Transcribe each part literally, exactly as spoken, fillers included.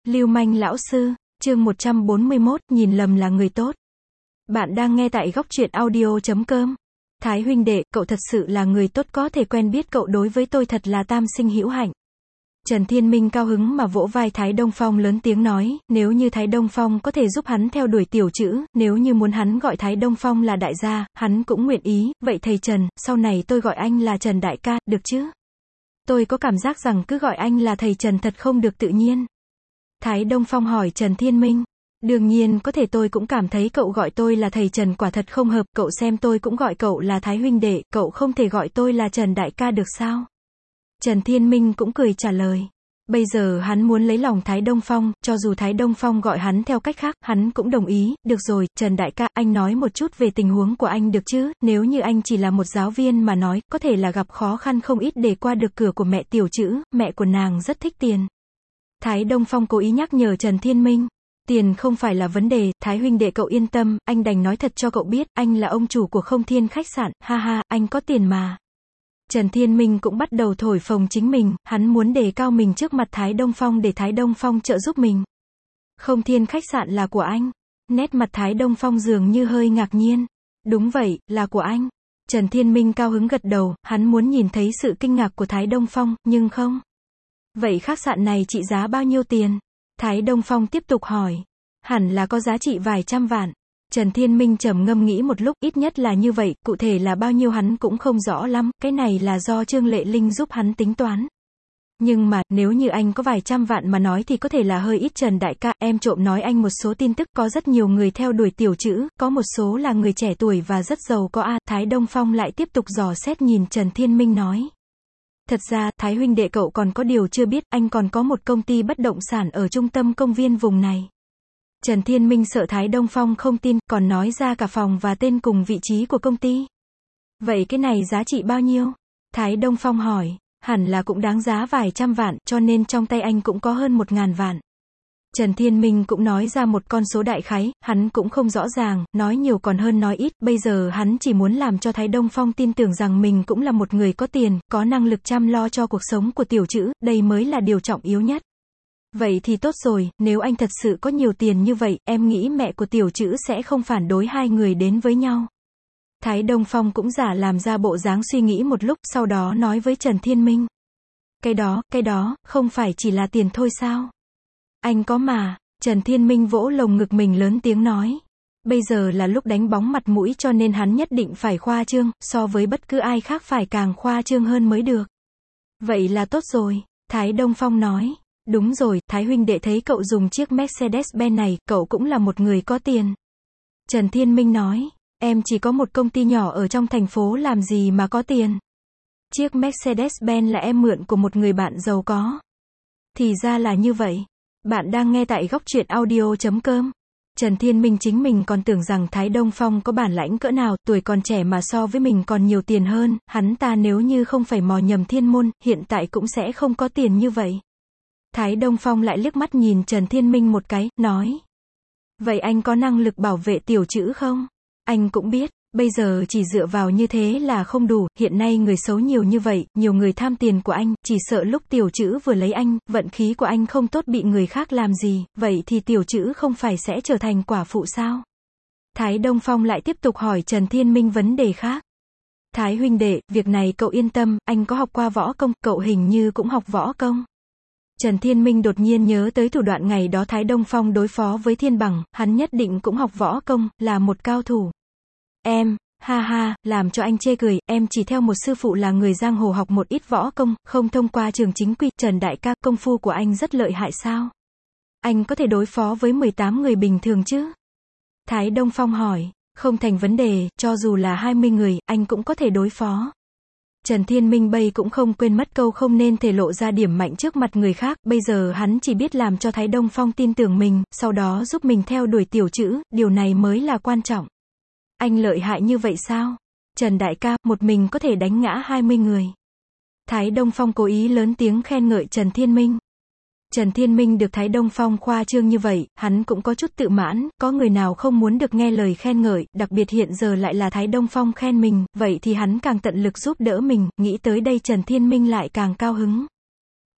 Lưu manh lão sư, chương một trăm bốn mươi mốt, nhìn lầm là người tốt. Bạn đang nghe tại góc truyện audio chấm com. Thái huynh đệ, cậu thật sự là người tốt, có thể quen biết cậu đối với tôi thật là tam sinh hữu hạnh. Trần Thiên Minh cao hứng mà vỗ vai Thái Đông Phong lớn tiếng nói, nếu như Thái Đông Phong có thể giúp hắn theo đuổi tiểu chữ, nếu như muốn hắn gọi Thái Đông Phong là đại gia, hắn cũng nguyện ý, vậy thầy Trần, sau này tôi gọi anh là Trần đại ca, được chứ? Tôi có cảm giác rằng cứ gọi anh là thầy Trần thật không được tự nhiên. Thái Đông Phong hỏi Trần Thiên Minh, đương nhiên có thể, tôi cũng cảm thấy cậu gọi tôi là thầy Trần quả thật không hợp, cậu xem tôi cũng gọi cậu là Thái huynh đệ, cậu không thể gọi tôi là Trần đại ca được sao? Trần Thiên Minh cũng cười trả lời. Bây giờ hắn muốn lấy lòng Thái Đông Phong, cho dù Thái Đông Phong gọi hắn theo cách khác, hắn cũng đồng ý. Được rồi, Trần đại ca, anh nói một chút về tình huống của anh được chứ, nếu như anh chỉ là một giáo viên mà nói, có thể là gặp khó khăn không ít để qua được cửa của mẹ tiểu chữ, mẹ của nàng rất thích tiền. Thái Đông Phong cố ý nhắc nhở Trần Thiên Minh. Tiền không phải là vấn đề, Thái huynh đệ cậu yên tâm, anh đành nói thật cho cậu biết, anh là ông chủ của Không Thiên khách sạn, ha ha, anh có tiền mà. Trần Thiên Minh cũng bắt đầu thổi phồng chính mình, hắn muốn đề cao mình trước mặt Thái Đông Phong để Thái Đông Phong trợ giúp mình. Không Thiên khách sạn là của anh. Nét mặt Thái Đông Phong dường như hơi ngạc nhiên. Đúng vậy, là của anh. Trần Thiên Minh cao hứng gật đầu, hắn muốn nhìn thấy sự kinh ngạc của Thái Đông Phong, nhưng không. Vậy khách sạn này trị giá bao nhiêu tiền? Thái Đông Phong tiếp tục hỏi. Hẳn là có giá trị vài trăm vạn. Trần Thiên Minh trầm ngâm nghĩ một lúc, ít nhất là như vậy, cụ thể là bao nhiêu hắn cũng không rõ lắm, cái này là do Trương Lệ Linh giúp hắn tính toán. Nhưng mà, nếu như anh có vài trăm vạn mà nói thì có thể là hơi ít. Trần đại ca, em trộm nói anh một số tin tức, có rất nhiều người theo đuổi tiểu chữ, có một số là người trẻ tuổi và rất giàu có a. Thái Đông Phong lại tiếp tục dò xét nhìn Trần Thiên Minh nói. Thật ra, Thái huynh đệ cậu còn có điều chưa biết, anh còn có một công ty bất động sản ở trung tâm công viên vùng này. Trần Thiên Minh sợ Thái Đông Phong không tin, còn nói ra cả phòng và tên cùng vị trí của công ty. Vậy cái này giá trị bao nhiêu? Thái Đông Phong hỏi. Hẳn là cũng đáng giá vài trăm vạn, cho nên trong tay anh cũng có hơn một ngàn vạn. Trần Thiên Minh cũng nói ra một con số đại khái, hắn cũng không rõ ràng, nói nhiều còn hơn nói ít, bây giờ hắn chỉ muốn làm cho Thái Đông Phong tin tưởng rằng mình cũng là một người có tiền, có năng lực chăm lo cho cuộc sống của tiểu chữ, đây mới là điều trọng yếu nhất. Vậy thì tốt rồi, nếu anh thật sự có nhiều tiền như vậy, em nghĩ mẹ của tiểu chữ sẽ không phản đối hai người đến với nhau. Thái Đông Phong cũng giả làm ra bộ dáng suy nghĩ một lúc, sau đó nói với Trần Thiên Minh. Cái đó, cái đó, không phải chỉ là tiền thôi sao? Anh có mà. Trần Thiên Minh vỗ lồng ngực mình lớn tiếng nói. Bây giờ là lúc đánh bóng mặt mũi cho nên hắn nhất định phải khoa trương, so với bất cứ ai khác phải càng khoa trương hơn mới được. Vậy là tốt rồi. Thái Đông Phong nói. Đúng rồi, Thái huynh đệ thấy cậu dùng chiếc Mercedes-Benz này, cậu cũng là một người có tiền. Trần Thiên Minh nói. Em chỉ có một công ty nhỏ ở trong thành phố làm gì mà có tiền. Chiếc Mercedes-Benz là em mượn của một người bạn giàu có. Thì ra là như vậy. Bạn đang nghe tại góc truyện audio chấm com. Trần Thiên Minh chính mình còn tưởng rằng Thái Đông Phong có bản lãnh cỡ nào, tuổi còn trẻ mà so với mình còn nhiều tiền hơn, hắn ta nếu như không phải mò nhầm thiên môn, hiện tại cũng sẽ không có tiền như vậy. Thái Đông Phong lại liếc mắt nhìn Trần Thiên Minh một cái, nói. Vậy anh có năng lực bảo vệ tiểu chữ không? Anh cũng biết, bây giờ chỉ dựa vào như thế là không đủ, hiện nay người xấu nhiều như vậy, nhiều người tham tiền của anh, chỉ sợ lúc tiểu chữ vừa lấy anh, vận khí của anh không tốt bị người khác làm gì, vậy thì tiểu chữ không phải sẽ trở thành quả phụ sao? Thái Đông Phong lại tiếp tục hỏi Trần Thiên Minh vấn đề khác. Thái huynh đệ, việc này cậu yên tâm, anh có học qua võ công, cậu hình như cũng học võ công. Trần Thiên Minh đột nhiên nhớ tới thủ đoạn ngày đó Thái Đông Phong đối phó với Thiên Bằng, hắn nhất định cũng học võ công, là một cao thủ. Em, ha ha, làm cho anh chê cười, em chỉ theo một sư phụ là người giang hồ học một ít võ công, không thông qua trường chính quy. Trần đại ca, công phu của anh rất lợi hại sao? Anh có thể đối phó với mười tám người bình thường chứ? Thái Đông Phong hỏi. Không thành vấn đề, cho dù là hai mươi người, anh cũng có thể đối phó. Trần Thiên Minh bây cũng không quên mất câu không nên thể lộ ra điểm mạnh trước mặt người khác, bây giờ hắn chỉ biết làm cho Thái Đông Phong tin tưởng mình, sau đó giúp mình theo đuổi tiểu chữ, điều này mới là quan trọng. Anh lợi hại như vậy sao? Trần đại ca, một mình có thể đánh ngã hai mươi người. Thái Đông Phong cố ý lớn tiếng khen ngợi Trần Thiên Minh. Trần Thiên Minh được Thái Đông Phong khoa trương như vậy, hắn cũng có chút tự mãn, có người nào không muốn được nghe lời khen ngợi, đặc biệt hiện giờ lại là Thái Đông Phong khen mình, vậy thì hắn càng tận lực giúp đỡ mình, nghĩ tới đây Trần Thiên Minh lại càng cao hứng.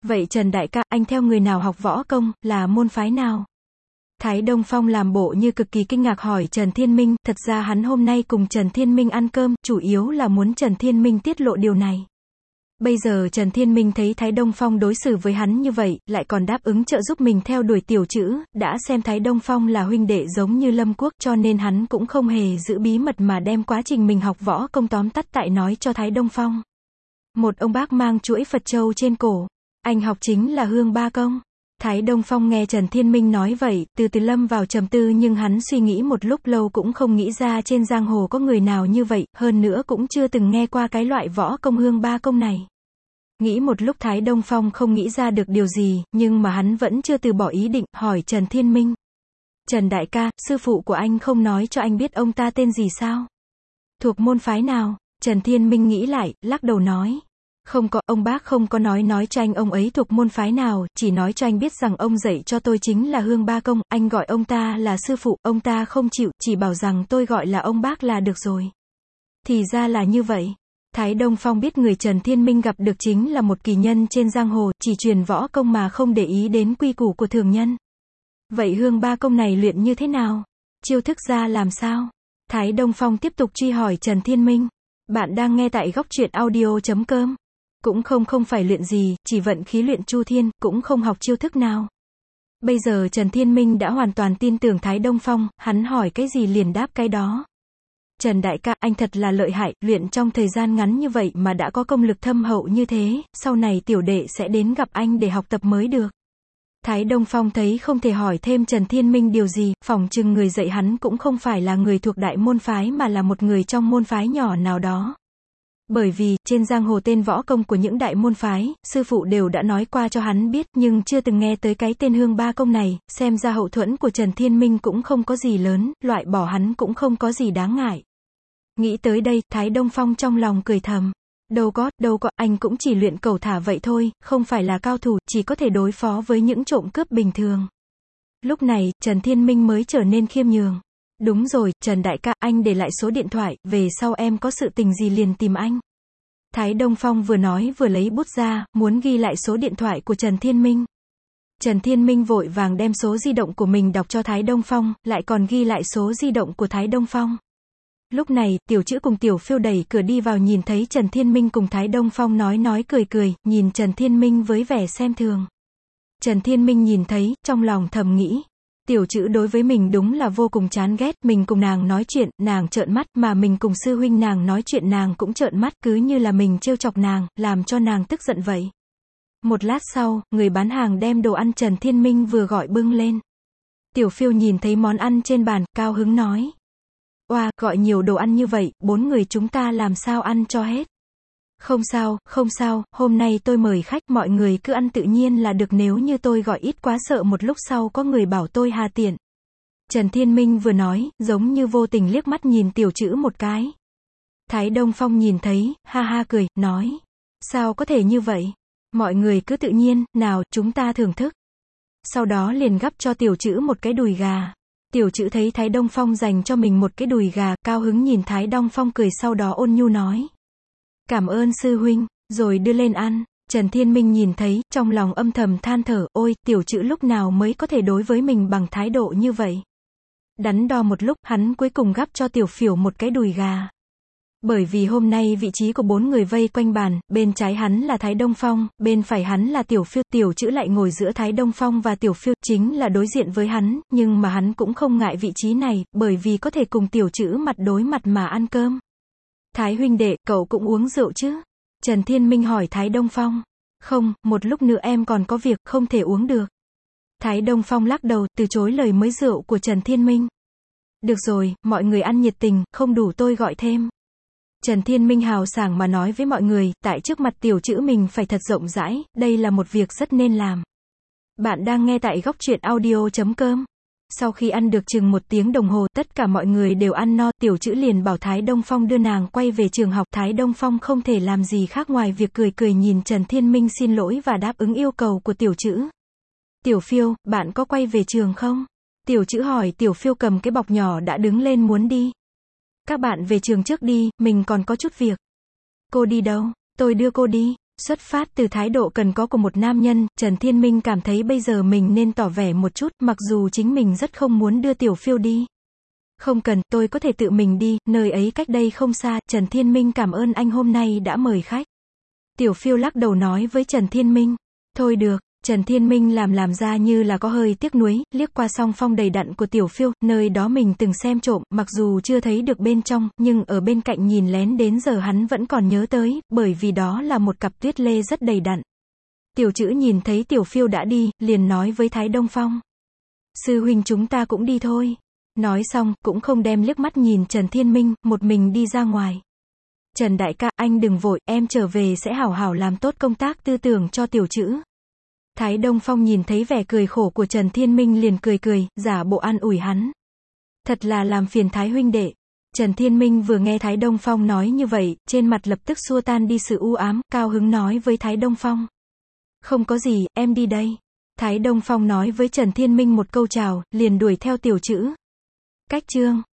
Vậy Trần đại ca, anh theo người nào học võ công, là môn phái nào? Thái Đông Phong làm bộ như cực kỳ kinh ngạc hỏi Trần Thiên Minh, thật ra hắn hôm nay cùng Trần Thiên Minh ăn cơm, chủ yếu là muốn Trần Thiên Minh tiết lộ điều này. Bây giờ Trần Thiên Minh thấy Thái Đông Phong đối xử với hắn như vậy, lại còn đáp ứng trợ giúp mình theo đuổi tiểu chữ, đã xem Thái Đông Phong là huynh đệ giống như Lâm Quốc, cho nên hắn cũng không hề giữ bí mật mà đem quá trình mình học võ công tóm tắt tại nói cho Thái Đông Phong. Một ông bác mang chuỗi Phật châu trên cổ, anh học chính là Hương Ba Công. Thái Đông Phong nghe Trần Thiên Minh nói vậy, từ từ lâm vào trầm tư, nhưng hắn suy nghĩ một lúc lâu cũng không nghĩ ra trên giang hồ có người nào như vậy, hơn nữa cũng chưa từng nghe qua cái loại võ công Hương Ba Công này. Nghĩ một lúc Thái Đông Phong không nghĩ ra được điều gì, nhưng mà hắn vẫn chưa từ bỏ ý định, hỏi Trần Thiên Minh. Trần đại ca, sư phụ của anh không nói cho anh biết ông ta tên gì sao? Thuộc môn phái nào? Trần Thiên Minh nghĩ lại, lắc đầu nói. Không có, ông bác không có nói nói cho anh ông ấy thuộc môn phái nào, chỉ nói cho anh biết rằng ông dạy cho tôi chính là Hương Ba Công, anh gọi ông ta là sư phụ, ông ta không chịu, chỉ bảo rằng tôi gọi là ông bác là được rồi. Thì ra là như vậy. Thái Đông Phong biết người Trần Thiên Minh gặp được chính là một kỳ nhân trên giang hồ, chỉ truyền võ công mà không để ý đến quy củ của thường nhân. Vậy Hương Ba Công này luyện như thế nào? Chiêu thức ra làm sao? Thái Đông Phong tiếp tục truy hỏi Trần Thiên Minh. Bạn đang nghe tại góc truyện audio chấm com. Cũng không không phải luyện gì, chỉ vận khí luyện chu thiên, cũng không học chiêu thức nào. Bây giờ Trần Thiên Minh đã hoàn toàn tin tưởng Thái Đông Phong, hắn hỏi cái gì liền đáp cái đó. Trần đại ca, anh thật là lợi hại, luyện trong thời gian ngắn như vậy mà đã có công lực thâm hậu như thế, sau này tiểu đệ sẽ đến gặp anh để học tập mới được. Thái Đông Phong thấy không thể hỏi thêm Trần Thiên Minh điều gì, phỏng chừng người dạy hắn cũng không phải là người thuộc đại môn phái mà là một người trong môn phái nhỏ nào đó. Bởi vì, trên giang hồ tên võ công của những đại môn phái, sư phụ đều đã nói qua cho hắn biết, nhưng chưa từng nghe tới cái tên Hương Ba Công này, xem ra hậu thuẫn của Trần Thiên Minh cũng không có gì lớn, loại bỏ hắn cũng không có gì đáng ngại. Nghĩ tới đây, Thái Đông Phong trong lòng cười thầm. Đâu có, đâu có, anh cũng chỉ luyện cẩu thả vậy thôi, không phải là cao thủ, chỉ có thể đối phó với những trộm cướp bình thường. Lúc này, Trần Thiên Minh mới trở nên khiêm nhường. Đúng rồi, Trần đại ca, anh để lại số điện thoại, về sau em có sự tình gì liền tìm anh. Thái Đông Phong vừa nói vừa lấy bút ra, muốn ghi lại số điện thoại của Trần Thiên Minh. Trần Thiên Minh vội vàng đem số di động của mình đọc cho Thái Đông Phong, lại còn ghi lại số di động của Thái Đông Phong. Lúc này, Tiểu Chữ cùng Tiểu Phiêu đẩy cửa đi vào, nhìn thấy Trần Thiên Minh cùng Thái Đông Phong nói nói cười cười, nhìn Trần Thiên Minh với vẻ xem thường. Trần Thiên Minh nhìn thấy, trong lòng thầm nghĩ. Tiểu Chữ đối với mình đúng là vô cùng chán ghét, mình cùng nàng nói chuyện, nàng trợn mắt, mà mình cùng sư huynh nàng nói chuyện nàng cũng trợn mắt, cứ như là mình trêu chọc nàng, làm cho nàng tức giận vậy. Một lát sau, người bán hàng đem đồ ăn Trần Thiên Minh vừa gọi bưng lên. Tiểu Phiêu nhìn thấy món ăn trên bàn, cao hứng nói. Oa, gọi nhiều đồ ăn như vậy, bốn người chúng ta làm sao ăn cho hết. Không sao, không sao, hôm nay tôi mời khách, mọi người cứ ăn tự nhiên là được, nếu như tôi gọi ít quá sợ một lúc sau có người bảo tôi hà tiện. Trần Thiên Minh vừa nói, giống như vô tình liếc mắt nhìn Tiểu Chữ một cái. Thái Đông Phong nhìn thấy, ha ha cười, nói. Sao có thể như vậy? Mọi người cứ tự nhiên, nào, chúng ta thưởng thức. Sau đó liền gắp cho Tiểu Chữ một cái đùi gà. Tiểu Chữ thấy Thái Đông Phong dành cho mình một cái đùi gà, cao hứng nhìn Thái Đông Phong cười, sau đó ôn nhu nói. Cảm ơn sư huynh, rồi đưa lên ăn. Trần Thiên Minh nhìn thấy, trong lòng âm thầm than thở, ôi, Tiểu Chữ lúc nào mới có thể đối với mình bằng thái độ như vậy. Đắn đo một lúc, hắn cuối cùng gắp cho Tiểu Phiểu một cái đùi gà. Bởi vì hôm nay vị trí của bốn người vây quanh bàn, bên trái hắn là Thái Đông Phong, bên phải hắn là Tiểu Phiêu, Tiểu Chữ lại ngồi giữa Thái Đông Phong và Tiểu Phiêu, chính là đối diện với hắn, nhưng mà hắn cũng không ngại vị trí này, bởi vì có thể cùng Tiểu Chữ mặt đối mặt mà ăn cơm. Thái huynh đệ, cậu cũng uống rượu chứ? Trần Thiên Minh hỏi Thái Đông Phong. Không, một lúc nữa em còn có việc, không thể uống được. Thái Đông Phong lắc đầu, từ chối lời mới rượu của Trần Thiên Minh. Được rồi, mọi người ăn nhiệt tình, không đủ tôi gọi thêm. Trần Thiên Minh hào sảng mà nói với mọi người, tại trước mặt Tiểu Chữ mình phải thật rộng rãi, đây là một việc rất nên làm. Bạn đang nghe tại góc truyện audio chấm com. Sau khi ăn được chừng một tiếng đồng hồ, tất cả mọi người đều ăn no, Tiểu Chữ liền bảo Thái Đông Phong đưa nàng quay về trường học. Thái Đông Phong không thể làm gì khác ngoài việc cười cười nhìn Trần Thiên Minh xin lỗi và đáp ứng yêu cầu của Tiểu Chữ. Tiểu Phiêu, bạn có quay về trường không? Tiểu Chữ hỏi. Tiểu Phiêu cầm cái bọc nhỏ đã đứng lên muốn đi. Các bạn về trường trước đi, mình còn có chút việc. Cô đi đâu? Tôi đưa cô đi. Xuất phát từ thái độ cần có của một nam nhân, Trần Thiên Minh cảm thấy bây giờ mình nên tỏ vẻ một chút, mặc dù chính mình rất không muốn đưa Tiểu Phiêu đi. Không cần, tôi có thể tự mình đi, nơi ấy cách đây không xa, Trần Thiên Minh cảm ơn anh hôm nay đã mời khách. Tiểu Phiêu lắc đầu nói với Trần Thiên Minh, thôi được. Trần Thiên Minh làm làm ra như là có hơi tiếc nuối, liếc qua song phong đầy đặn của Tiểu Phiêu, nơi đó mình từng xem trộm, mặc dù chưa thấy được bên trong, nhưng ở bên cạnh nhìn lén đến giờ hắn vẫn còn nhớ tới, bởi vì đó là một cặp tuyết lê rất đầy đặn. Tiểu Trữ nhìn thấy Tiểu Phiêu đã đi, liền nói với Thái Đông Phong. Sư huynh chúng ta cũng đi thôi. Nói xong, cũng không đem liếc mắt nhìn Trần Thiên Minh, một mình đi ra ngoài. Trần đại ca, anh đừng vội, em trở về sẽ hảo hảo làm tốt công tác tư tưởng cho Tiểu Trữ. Thái Đông Phong nhìn thấy vẻ cười khổ của Trần Thiên Minh liền cười cười, giả bộ an ủi hắn. Thật là làm phiền Thái huynh đệ. Trần Thiên Minh vừa nghe Thái Đông Phong nói như vậy, trên mặt lập tức xua tan đi sự u ám, cao hứng nói với Thái Đông Phong. Không có gì, em đi đây. Thái Đông Phong nói với Trần Thiên Minh một câu chào, liền đuổi theo Tiểu Trữ. Cách chương